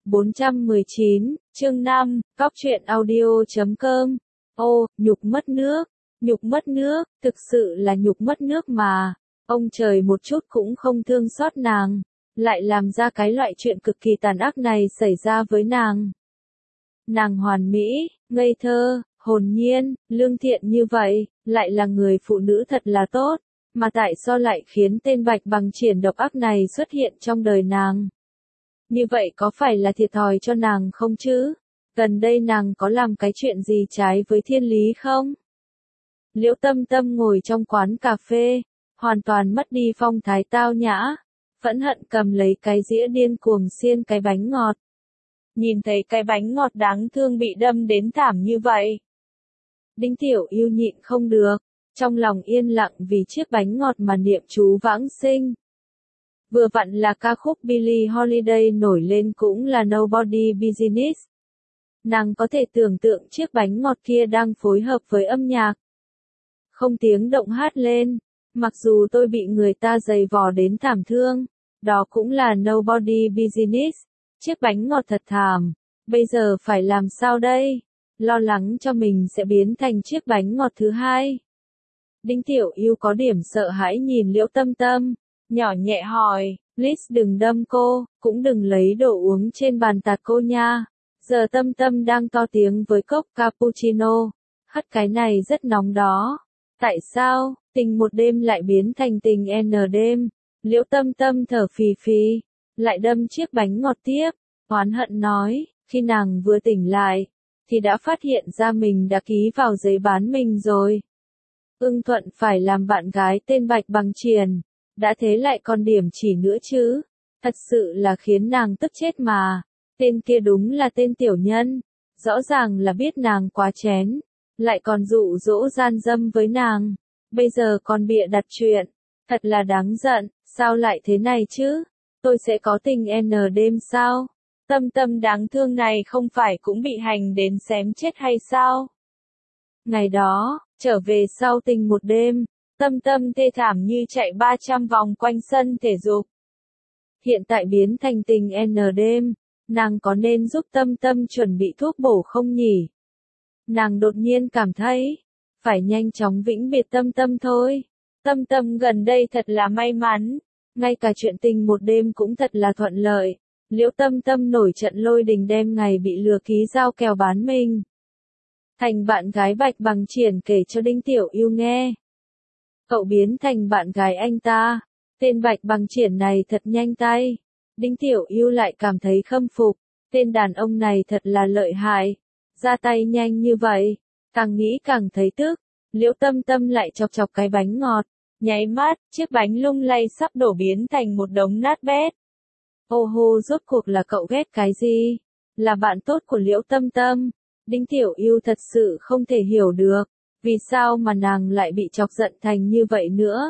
419, chương 5, Cóc truyện audio.com. Ô, nhục mất nước. Nhục mất nước, thực sự là nhục mất nước mà. Ông trời một chút cũng không thương xót nàng, lại làm ra cái loại chuyện cực kỳ tàn ác này xảy ra với nàng. Nàng hoàn mỹ, ngây thơ, hồn nhiên, lương thiện như vậy, lại là người phụ nữ thật là tốt, mà tại sao lại khiến tên Bạch Bằng Triển độc ác này xuất hiện trong đời nàng? Như vậy có phải là thiệt thòi cho nàng không chứ? Gần đây nàng có làm cái chuyện gì trái với thiên lý không? Liễu Tâm Tâm ngồi trong quán cà phê, hoàn toàn mất đi phong thái tao nhã, phẫn hận cầm lấy cái dĩa điên cuồng xiên cái bánh ngọt. Nhìn thấy cái bánh ngọt đáng thương bị đâm đến thảm như vậy, Đinh Tiểu Yêu nhịn không được, trong lòng yên lặng vì chiếc bánh ngọt mà niệm chú vãng sinh. Vừa vặn là ca khúc Billie Holiday nổi lên cũng là Nobody Business. Nàng có thể tưởng tượng chiếc bánh ngọt kia đang phối hợp với âm nhạc. Không tiếng động hát lên, mặc dù tôi bị người ta giày vò đến thảm thương, đó cũng là Nobody Business, chiếc bánh ngọt thật thảm, bây giờ phải làm sao đây? Lo lắng cho mình sẽ biến thành chiếc bánh ngọt thứ hai. Đinh Tiểu Yêu có điểm sợ hãi nhìn Liễu Tâm Tâm, nhỏ nhẹ hỏi, please đừng đâm cô, cũng đừng lấy đồ uống trên bàn tạt cô nha. Giờ Tâm Tâm đang to tiếng với cốc cappuccino, hất cái này rất nóng đó. Tại sao, tình một đêm lại biến thành tình N đêm? Liễu Tâm Tâm thở phì phì, lại đâm chiếc bánh ngọt tiếp, oán hận nói, khi nàng vừa tỉnh lại, thì đã phát hiện ra mình đã ký vào giấy bán mình rồi. Ưng Thuận phải làm bạn gái tên Bạch Bằng Triển, đã thế lại còn điểm chỉ nữa chứ, thật sự là khiến nàng tức chết mà, tên kia đúng là tên tiểu nhân, rõ ràng là biết nàng quá chén, lại còn dụ dỗ gian dâm với nàng, bây giờ còn bịa đặt chuyện, thật là đáng giận, sao lại thế này chứ, tôi sẽ có tình N đêm sao? Tâm Tâm đáng thương này không phải cũng bị hành đến xém chết hay sao? Ngày đó, trở về sau tình một đêm, Tâm Tâm thê thảm như chạy 300 vòng quanh sân thể dục. Hiện tại biến thành tình N đêm, nàng có nên giúp Tâm Tâm chuẩn bị thuốc bổ không nhỉ? Nàng đột nhiên cảm thấy, phải nhanh chóng vĩnh biệt Tâm Tâm thôi. Tâm Tâm gần đây thật là may mắn, ngay cả chuyện tình một đêm cũng thật là thuận lợi. Liễu Tâm Tâm nổi trận lôi đình đem ngày bị lừa ký giao kèo bán mình thành bạn gái Bạch Bằng Triển kể cho Đinh Tiểu Yêu nghe. Cậu biến thành bạn gái anh ta, tên Bạch Bằng Triển này thật nhanh tay. Đinh Tiểu Yêu lại cảm thấy khâm phục, tên đàn ông này thật là lợi hại, ra tay nhanh như vậy, càng nghĩ càng thấy tức. Liễu Tâm Tâm lại chọc chọc cái bánh ngọt, nháy mắt, chiếc bánh lung lay sắp đổ biến thành một đống nát bét. Ô hô, rốt cuộc là cậu ghét cái gì? Là bạn tốt của Liễu Tâm Tâm. Đinh Tiểu Yêu thật sự không thể hiểu được, vì sao mà nàng lại bị chọc giận thành như vậy nữa.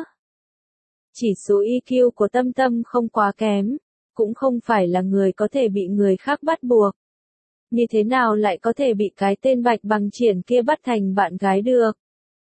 Chỉ số EQ của Tâm Tâm không quá kém, cũng không phải là người có thể bị người khác bắt buộc. Như thế nào lại có thể bị cái tên Bạch Bằng Triển kia bắt thành bạn gái được?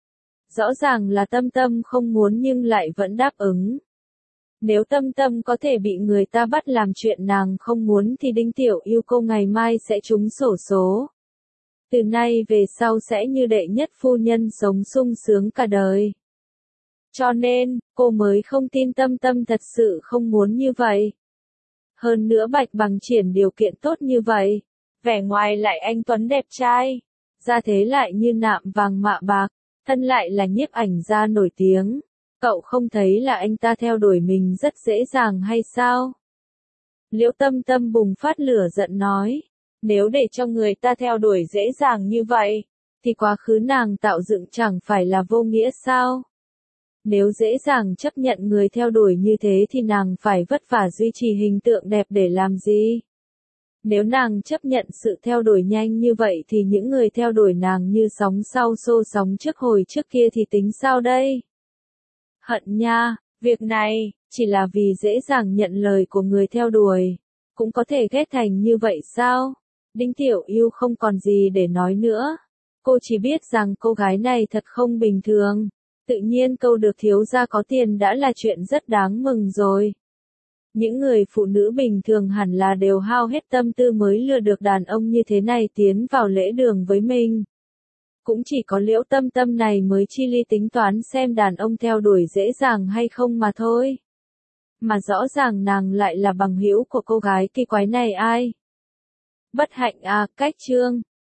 Rõ ràng là Tâm Tâm không muốn nhưng lại vẫn đáp ứng. Nếu Tâm Tâm có thể bị người ta bắt làm chuyện nàng không muốn thì Đinh Tiểu Yêu cô ngày mai sẽ trúng xổ số. Từ nay về sau sẽ như đệ nhất phu nhân sống sung sướng cả đời. Cho nên, cô mới không tin Tâm Tâm thật sự không muốn như vậy. Hơn nữa Bạch Bằng Triển điều kiện tốt như vậy, vẻ ngoài lại anh tuấn đẹp trai, ra thế lại như nạm vàng mạ bạc, thân lại là nhiếp ảnh gia nổi tiếng. Cậu không thấy là anh ta theo đuổi mình rất dễ dàng hay sao? Liễu Tâm Tâm bùng phát lửa giận nói, nếu để cho người ta theo đuổi dễ dàng như vậy, thì quá khứ nàng tạo dựng chẳng phải là vô nghĩa sao? Nếu dễ dàng chấp nhận người theo đuổi như thế thì nàng phải vất vả duy trì hình tượng đẹp để làm gì? Nếu nàng chấp nhận sự theo đuổi nhanh như vậy thì những người theo đuổi nàng như sóng sau xô sóng trước hồi trước kia thì tính sao đây? Hận nha, việc này, chỉ là vì dễ dàng nhận lời của người theo đuổi, cũng có thể ghét thành như vậy sao? Đinh Tiểu Yêu không còn gì để nói nữa. Cô chỉ biết rằng cô gái này thật không bình thường. Tự nhiên câu được thiếu gia có tiền đã là chuyện rất đáng mừng rồi. Những người phụ nữ bình thường hẳn là đều hao hết tâm tư mới lừa được đàn ông như thế này tiến vào lễ đường với mình. Cũng chỉ có Liễu Tâm Tâm này mới chi ly tính toán xem đàn ông theo đuổi dễ dàng hay không mà thôi. Mà rõ ràng nàng lại là bằng hữu của cô gái kỳ quái này ai? Bất hạnh à, cách chương.